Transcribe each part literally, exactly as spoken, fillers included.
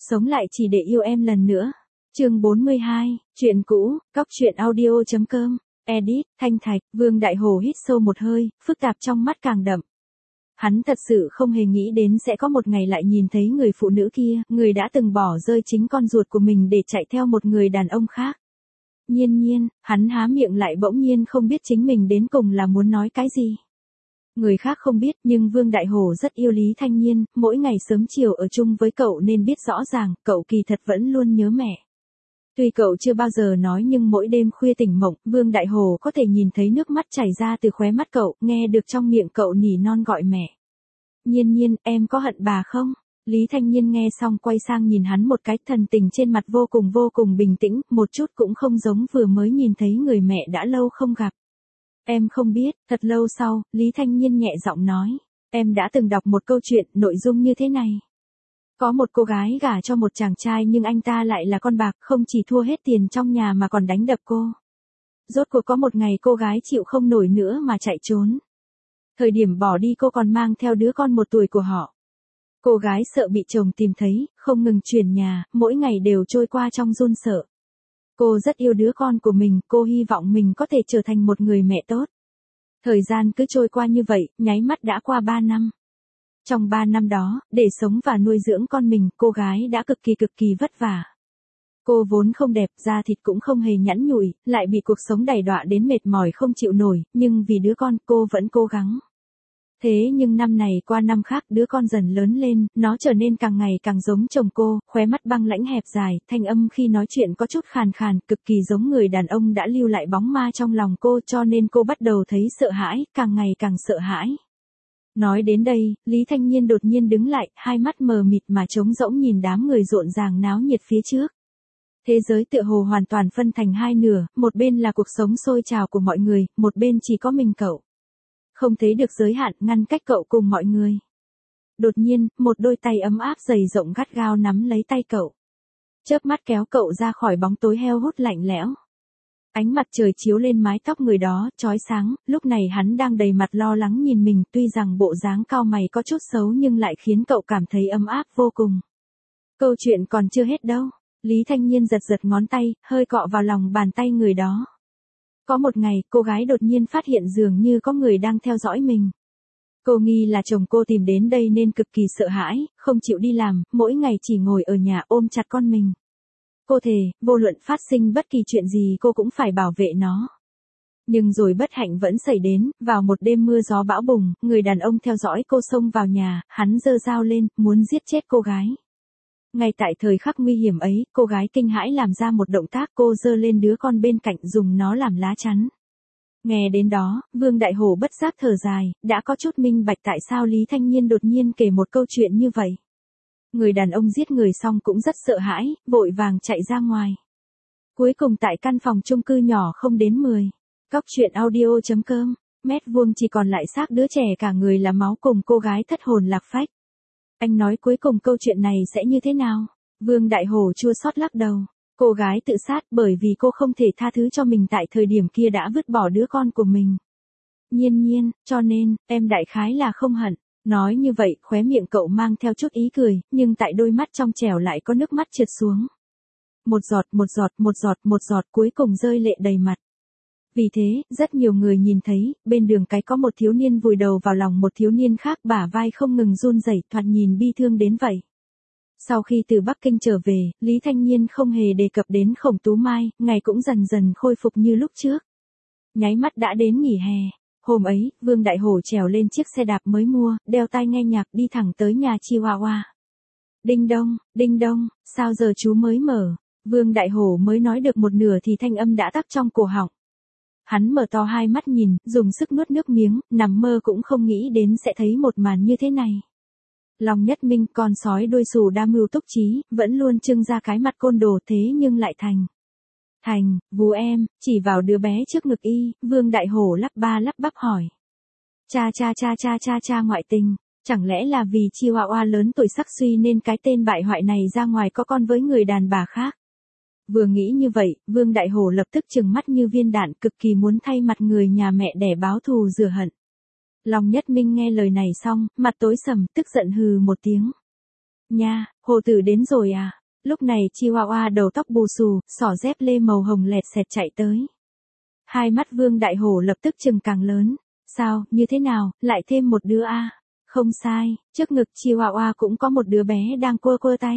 Sống lại chỉ để yêu em lần nữa. Chương bốn mươi hai, chuyện cũ, cóc truyện audio chấm com, edit, Thanh Thạch, Vương Đại Hổ hít sâu một hơi, phức tạp trong mắt càng đậm. Hắn thật sự không hề nghĩ đến sẽ có một ngày lại nhìn thấy người phụ nữ kia, người đã từng bỏ rơi chính con ruột của mình để chạy theo một người đàn ông khác. Nhiên nhiên, hắn há miệng lại bỗng nhiên không biết chính mình đến cùng là muốn nói cái gì. Người khác không biết nhưng Vương Đại Hổ rất yêu Lý Thanh Nhiên, mỗi ngày sớm chiều ở chung với cậu nên biết rõ ràng, cậu kỳ thật vẫn luôn nhớ mẹ. Tuy cậu chưa bao giờ nói nhưng mỗi đêm khuya tỉnh mộng, Vương Đại Hổ có thể nhìn thấy nước mắt chảy ra từ khóe mắt cậu, nghe được trong miệng cậu nỉ non gọi mẹ. Nhiên nhiên, em có hận bà không? Lý Thanh Nhiên nghe xong quay sang nhìn hắn một cái, thần tình trên mặt vô cùng vô cùng bình tĩnh, một chút cũng không giống vừa mới nhìn thấy người mẹ đã lâu không gặp. Em không biết, thật lâu sau, Lý Thanh Nhiên nhẹ giọng nói, em đã từng đọc một câu chuyện, nội dung như thế này. Có một cô gái gả cho một chàng trai nhưng anh ta lại là con bạc, không chỉ thua hết tiền trong nhà mà còn đánh đập cô. Rốt cuộc có một ngày cô gái chịu không nổi nữa mà chạy trốn. Thời điểm bỏ đi cô còn mang theo đứa con một tuổi của họ. Cô gái sợ bị chồng tìm thấy, không ngừng chuyển nhà, mỗi ngày đều trôi qua trong run sợ. Cô rất yêu đứa con của mình, cô hy vọng mình có thể trở thành một người mẹ tốt. Thời gian cứ trôi qua như vậy, nháy mắt đã qua ba năm. Trong ba năm đó, để sống và nuôi dưỡng con mình, cô gái đã cực kỳ cực kỳ vất vả. Cô vốn không đẹp, da thịt cũng không hề nhẵn nhụi, lại bị cuộc sống đày đọa đến mệt mỏi không chịu nổi, nhưng vì đứa con, cô vẫn cố gắng. Thế nhưng năm này qua năm khác, đứa con dần lớn lên, nó trở nên càng ngày càng giống chồng cô, khóe mắt băng lãnh hẹp dài, thanh âm khi nói chuyện có chút khàn khàn, cực kỳ giống người đàn ông đã lưu lại bóng ma trong lòng cô, cho nên cô bắt đầu thấy sợ hãi, càng ngày càng sợ hãi. Nói đến đây, Lý Thanh Nhiên đột nhiên đứng lại, hai mắt mờ mịt mà trống rỗng nhìn đám người rộn ràng náo nhiệt phía trước. Thế giới tựa hồ hoàn toàn phân thành hai nửa, một bên là cuộc sống sôi trào của mọi người, một bên chỉ có mình cậu. Không thấy được giới hạn ngăn cách cậu cùng mọi người. Đột nhiên, một đôi tay ấm áp dày rộng gắt gao nắm lấy tay cậu. Chớp mắt kéo cậu ra khỏi bóng tối heo hút lạnh lẽo. Ánh mặt trời chiếu lên mái tóc người đó, chói sáng, lúc này hắn đang đầy mặt lo lắng nhìn mình, tuy rằng bộ dáng cao mày có chút xấu nhưng lại khiến cậu cảm thấy ấm áp vô cùng. Câu chuyện còn chưa hết đâu. Lý Thanh Nhiên giật giật ngón tay, hơi cọ vào lòng bàn tay người đó. Có một ngày, cô gái đột nhiên phát hiện dường như có người đang theo dõi mình. Cô nghi là chồng cô tìm đến đây nên cực kỳ sợ hãi, không chịu đi làm, mỗi ngày chỉ ngồi ở nhà ôm chặt con mình. Cô thề, vô luận phát sinh bất kỳ chuyện gì cô cũng phải bảo vệ nó. Nhưng rồi bất hạnh vẫn xảy đến, vào một đêm mưa gió bão bùng, người đàn ông theo dõi cô xông vào nhà, hắn giơ dao lên, muốn giết chết cô gái. Ngay tại thời khắc nguy hiểm ấy, cô gái kinh hãi làm ra một động tác, cô giơ lên đứa con bên cạnh dùng nó làm lá chắn. Nghe đến đó, Vương Đại Hổ bất giác thở dài, đã có chút minh bạch tại sao Lý Thanh Nhiên đột nhiên kể một câu chuyện như vậy. Người đàn ông giết người xong cũng rất sợ hãi, vội vàng chạy ra ngoài. Cuối cùng tại căn phòng chung cư nhỏ không đến mười. Cóc truyện audio chấm com, mét vuông chỉ còn lại xác đứa trẻ cả người là máu cùng cô gái thất hồn lạc phách. Anh nói cuối cùng câu chuyện này sẽ như thế nào? Vương Đại Hổ chua xót lắc đầu. Cô gái tự sát bởi vì cô không thể tha thứ cho mình tại thời điểm kia đã vứt bỏ đứa con của mình. Nhiên nhiên, cho nên, em đại khái là không hận. Nói như vậy, khóe miệng cậu mang theo chút ý cười, nhưng tại đôi mắt trong trẻo lại có nước mắt trượt xuống. Một giọt, một giọt, một giọt, một giọt cuối cùng rơi lệ đầy mặt. Vì thế, rất nhiều người nhìn thấy, bên đường cái có một thiếu niên vùi đầu vào lòng một thiếu niên khác, bả vai không ngừng run rẩy, thoạt nhìn bi thương đến vậy. Sau khi từ Bắc Kinh trở về, Lý Thanh Nhiên không hề đề cập đến Khổng Tú Mai, ngày cũng dần dần khôi phục như lúc trước. Nháy mắt đã đến nghỉ hè. Hôm ấy, Vương Đại Hổ trèo lên chiếc xe đạp mới mua, đeo tai nghe nhạc đi thẳng tới nhà Chihuahua. Đinh đông, đinh đông, sao giờ chú mới mở? Vương Đại Hổ mới nói được một nửa thì thanh âm đã tắc trong cổ họng. Hắn mở to hai mắt nhìn, dùng sức nuốt nước miếng, nằm mơ cũng không nghĩ đến sẽ thấy một màn như thế này. Long Nhất Minh, con sói đuôi xù đa mưu túc trí, vẫn luôn trưng ra cái mặt côn đồ thế nhưng lại thành. Thành, vú em, chỉ vào đứa bé trước ngực y, Vương Đại Hổ lắp ba lắp bắp hỏi. Cha cha cha cha cha cha ngoại tình, chẳng lẽ là vì Chihuahua lớn tuổi sắc suy nên cái tên bại hoại này ra ngoài có con với người đàn bà khác. Vừa nghĩ như vậy, Vương Đại Hổ lập tức trừng mắt như viên đạn, cực kỳ muốn thay mặt người nhà mẹ đẻ báo thù rửa hận. Long Nhất Minh nghe lời này xong, mặt tối sầm, tức giận hừ một tiếng. Nha, Hồ tử đến rồi à? Lúc này Chihuahua đầu tóc bù xù, xỏ dép lê màu hồng lẹt xẹt chạy tới. Hai mắt Vương Đại Hổ lập tức trừng càng lớn. Sao, như thế nào, lại thêm một đứa a? À? Không sai, trước ngực Chihuahua cũng có một đứa bé đang quơ quơ tay.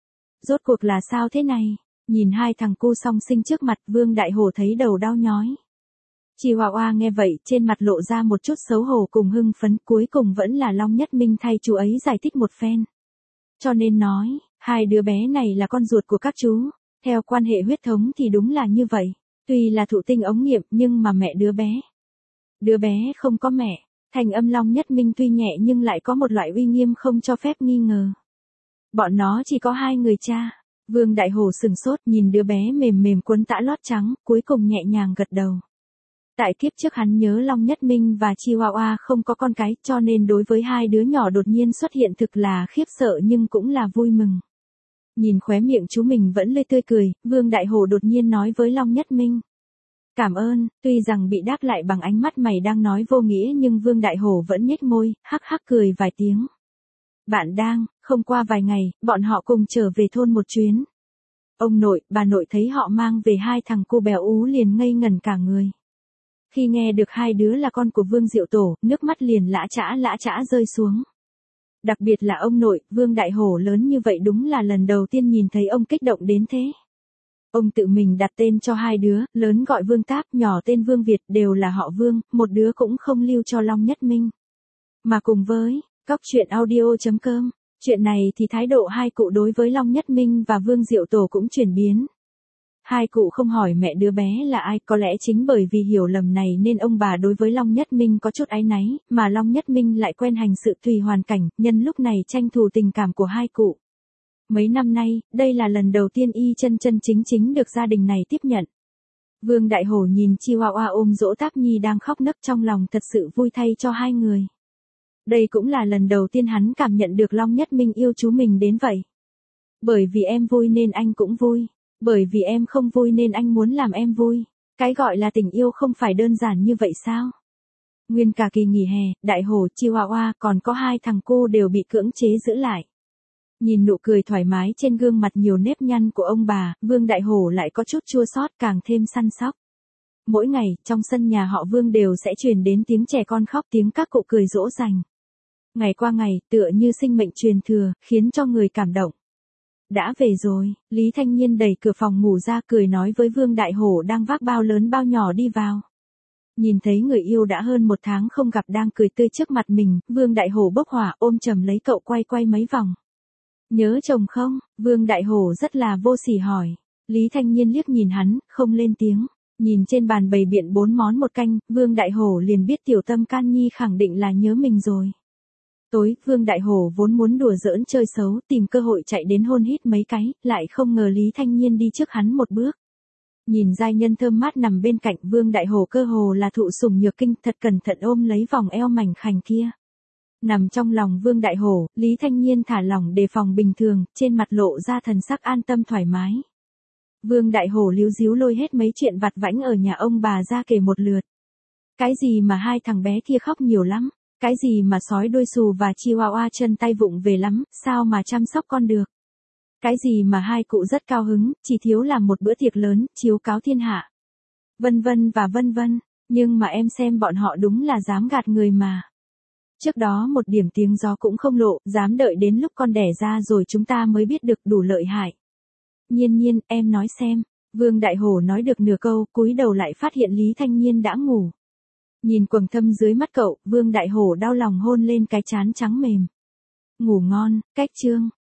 Rốt cuộc là sao thế này? Nhìn hai thằng cu song sinh trước mặt, Vương Đại Hổ thấy đầu đau nhói. Chihuahua nghe vậy, trên mặt lộ ra một chút xấu hổ cùng hưng phấn, cuối cùng vẫn là Long Nhất Minh thay chú ấy giải thích một phen. Cho nên nói, hai đứa bé này là con ruột của các chú, theo quan hệ huyết thống thì đúng là như vậy, tuy là thụ tinh ống nghiệm nhưng mà mẹ đứa bé. Đứa bé không có mẹ, thành âm Long Nhất Minh tuy nhẹ nhưng lại có một loại uy nghiêm không cho phép nghi ngờ. Bọn nó chỉ có hai người cha. Vương Đại Hổ sừng sốt nhìn đứa bé mềm mềm quấn tã lót trắng, cuối cùng nhẹ nhàng gật đầu. Tại kiếp trước hắn nhớ Long Nhất Minh và Chihuahua không có con cái, cho nên đối với hai đứa nhỏ đột nhiên xuất hiện thực là khiếp sợ nhưng cũng là vui mừng. Nhìn khóe miệng chú mình vẫn lươi tươi cười, Vương Đại Hổ đột nhiên nói với Long Nhất Minh. Cảm ơn, tuy rằng bị đáp lại bằng ánh mắt mày đang nói vô nghĩa nhưng Vương Đại Hổ vẫn nhếch môi, hắc hắc cười vài tiếng. Bạn đang, không qua vài ngày, bọn họ cùng trở về thôn một chuyến. Ông nội, bà nội thấy họ mang về hai thằng cu béo ú liền ngây ngẩn cả người. Khi nghe được hai đứa là con của Vương Diệu Tổ, nước mắt liền lã chã lã chã rơi xuống. Đặc biệt là ông nội, Vương Đại Hổ lớn như vậy đúng là lần đầu tiên nhìn thấy ông kích động đến thế. Ông tự mình đặt tên cho hai đứa, lớn gọi Vương Táp, nhỏ tên Vương Việt, đều là họ Vương, một đứa cũng không lưu cho Long Nhất Minh. Mà cùng với Cóc Truyện Audio chấm com, chuyện này thì thái độ hai cụ đối với Long Nhất Minh và Vương Diệu Tổ cũng chuyển biến. Hai cụ không hỏi mẹ đứa bé là ai, có lẽ chính bởi vì hiểu lầm này nên ông bà đối với Long Nhất Minh có chút áy náy, mà Long Nhất Minh lại quen hành sự tùy hoàn cảnh, nhân lúc này tranh thủ tình cảm của hai cụ. Mấy năm nay, đây là lần đầu tiên y chân chân chính chính được gia đình này tiếp nhận. Vương Đại Hổ nhìn Chihuahua ôm dỗ Táp Nhi đang khóc nấc trong lòng thật sự vui thay cho hai người. Đây cũng là lần đầu tiên hắn cảm nhận được Long Nhất Minh yêu chú mình đến vậy. Bởi vì em vui nên anh cũng vui. Bởi vì em không vui nên anh muốn làm em vui. Cái gọi là tình yêu không phải đơn giản như vậy sao? Nguyên cả kỳ nghỉ hè, Đại Hổ, Chihuahua còn có hai thằng cô đều bị cưỡng chế giữ lại. Nhìn nụ cười thoải mái trên gương mặt nhiều nếp nhăn của ông bà, Vương Đại Hổ lại có chút chua xót càng thêm săn sóc. Mỗi ngày, trong sân nhà họ Vương đều sẽ truyền đến tiếng trẻ con khóc, tiếng các cụ cười dỗ dành. Ngày qua ngày, tựa như sinh mệnh truyền thừa, khiến cho người cảm động. Đã về rồi, Lý Thanh Nhiên đẩy cửa phòng ngủ ra cười nói với Vương Đại Hổ đang vác bao lớn bao nhỏ đi vào. Nhìn thấy người yêu đã hơn một tháng không gặp đang cười tươi trước mặt mình, Vương Đại Hổ bốc hỏa ôm chầm lấy cậu quay quay mấy vòng. Nhớ chồng không? Vương Đại Hổ rất là vô sỉ hỏi. Lý Thanh Nhiên liếc nhìn hắn, không lên tiếng. Nhìn trên bàn bày biện bốn món một canh, Vương Đại Hổ liền biết tiểu tâm can nhi khẳng định là nhớ mình rồi. Tối, Vương Đại Hổ vốn muốn đùa giỡn chơi xấu, tìm cơ hội chạy đến hôn hít mấy cái, lại không ngờ Lý Thanh Nhiên đi trước hắn một bước. Nhìn giai nhân thơm mát nằm bên cạnh, Vương Đại Hổ cơ hồ là thụ sủng nhược kinh, thật cẩn thận ôm lấy vòng eo mảnh khảnh kia. Nằm trong lòng Vương Đại Hổ, Lý Thanh Nhiên thả lỏng đề phòng bình thường, trên mặt lộ ra thần sắc an tâm thoải mái. Vương Đại Hổ líu díu lôi hết mấy chuyện vặt vãnh ở nhà ông bà ra kể một lượt. Cái gì mà hai thằng bé kia khóc nhiều lắm, cái gì mà sói đuôi xù và Chihuahua chân tay vụng về lắm, sao mà chăm sóc con được. Cái gì mà hai cụ rất cao hứng, chỉ thiếu làm một bữa tiệc lớn, chiếu cáo thiên hạ. Vân vân và vân vân, nhưng mà em xem bọn họ đúng là dám gạt người mà. Trước đó một điểm tiếng gió cũng không lộ, dám đợi đến lúc con đẻ ra rồi chúng ta mới biết được đủ lợi hại. Nhiên Nhiên, em nói xem. Vương Đại Hổ nói được nửa câu, cúi đầu lại phát hiện Lý Thanh Nhiên đã ngủ. Nhìn quầng thâm dưới mắt cậu, Vương Đại Hổ đau lòng hôn lên cái trán trắng mềm. Ngủ ngon, cách chương.